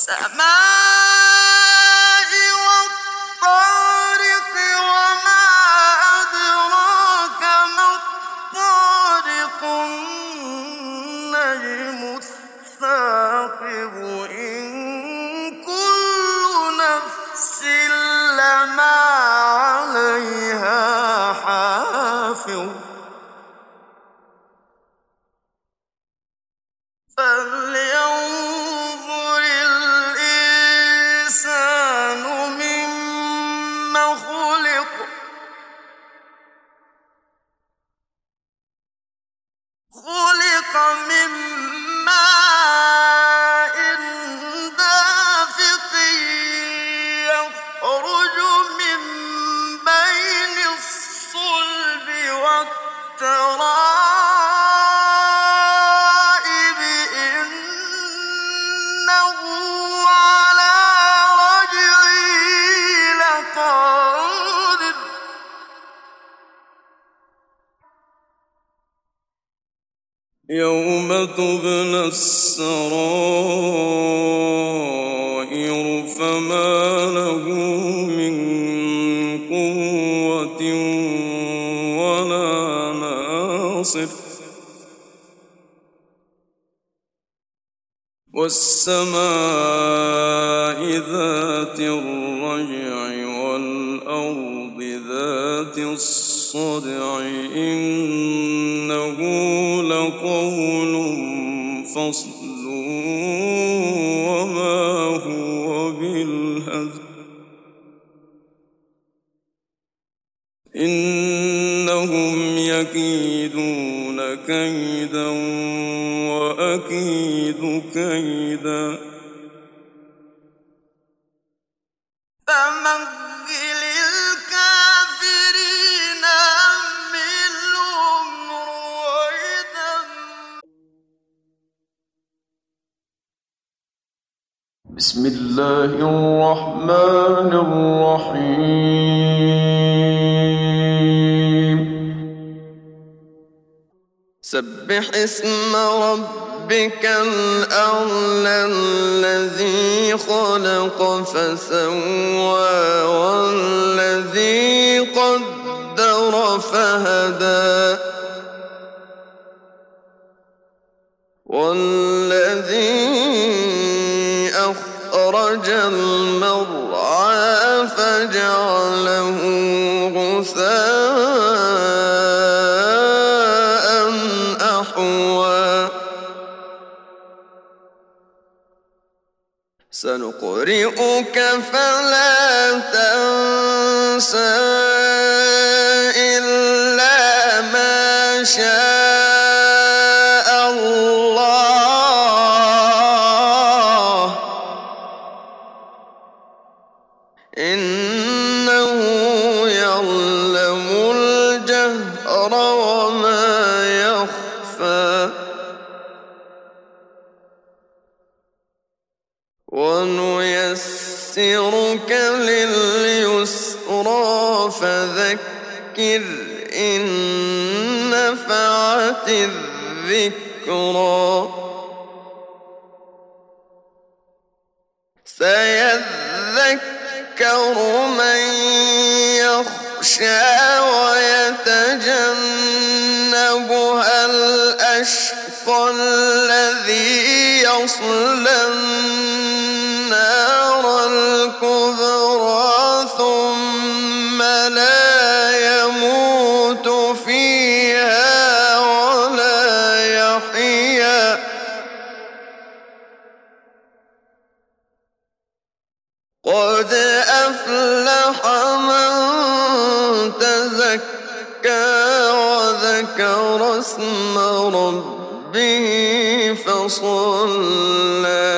وَالسَّمَاءِ وَالطَّارِقِ وَمَا أَدْرَاكَ مَا الطَّارِقُ النَّجْمُ الثَّاقِبُ إِن كُلُّ نَفْسٍ لَّمَّا عَلَيْهَا حَافِظٌ فَلْيَنظُرِ الْإِنسَانُ مِمَّ خُلِقَ خُلِقَ مِن مَّاءٍ دَافِقٍ يَخْرُجُ مِن بَيْنِ الصُّلْبِ وَالتَّرَائِبِ إِنَّهُ عَلَىٰ رَجْعِهِ لَقَادِرٌ يَوْمَ تُبْلَى السَّرَائِرُ فَمَا لَهُ مِن قُوَّةٍ وَلَا نَاصِرٍ وَالسَّمَاءِ ذَاتِ الرَّجْعِ وَالْأَرْضِ ذَاتِ الصَّدْعِ إِنَّهُ لَقَوْلٌ فَصْلٌ وَمَا هُوَ بِالْهَزْلِ إِنَّهُمْ يَكِيدُونَ كَيْدًا وَأَكِيدُ كَيْدًا فَمَهِّلِ الْكَافِرِينَ أَمْهِلْهُمْ رُوَيْدًا بسم الله الرحمن الرحيم سبح اسم ربك الأعلى الذي خلق فسوى والذي قدر فهدى والذي أخرج المرعى فجعله غثاء أحوى سنقرئك فلا تنسى إلا ما شاء الله إنه يعلم الجهر وما يخفى ونيسرك لليسرى فذكر إن نفعت الذكرى سيذكر من يخشى ويتجنبها الأشقى الذي يصلى النار الكبرى ثم لا يموت فيها ولا يحيا قد أفلح من تزكى وذكر اسم ربه فصلى